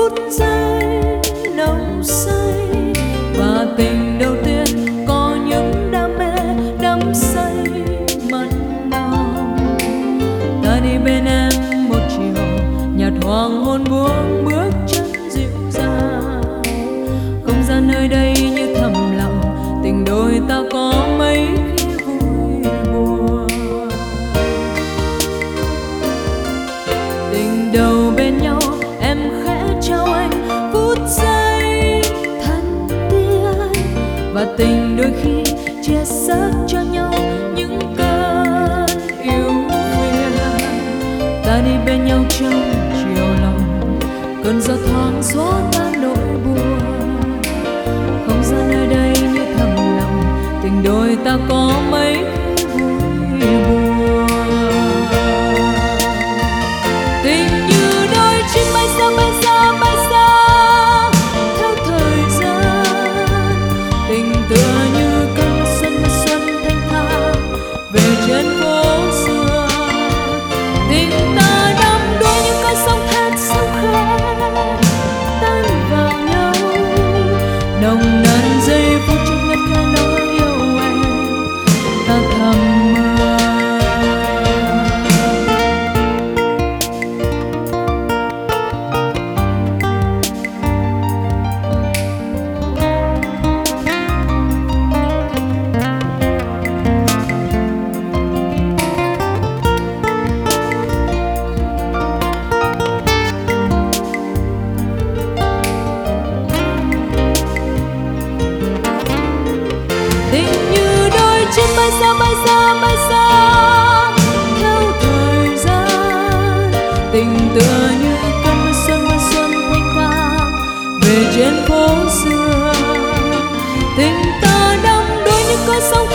phút giây nồng say, và tình đầu tiên có những đam mê đắm say mặn nồng. Ta đi bên em một chiều nhạt hoàng hôn buông bước chân dịu dàng, không gian nơi đây như thầm lặng, tình đôi ta có mấy khi vui buồn. Tình đầu bên nhau em khẽ trao anh phút giây thân tiên, và tình đôi khi chia sẻ cho nhau những cơn yêu phiền. Ta đi bên nhau trong chiều lòng, cơn gió thoáng xóa tan nỗi buồn. Không gian nơi đây như thầm lặng, tình đôi ta có mấy khi vui buồn. Tình như đôi chim bay xa bay xa bay xa theo thời gian, tình tựa như cơn xuân xuân thanh thang về trên phố xưa. Tình ta đắm đuối như con sông thét sông khẽ tan vào nhau, nồng nàn giây phút trước nhất khẽ nỗi yêu em ta thầm mơ. Tình như đôi chim bay xa bay xa bay xa theo thời gian, tình tựa như cơn xuân thanh thang về trên phố xưa. Tình ta đắm đuối như con sông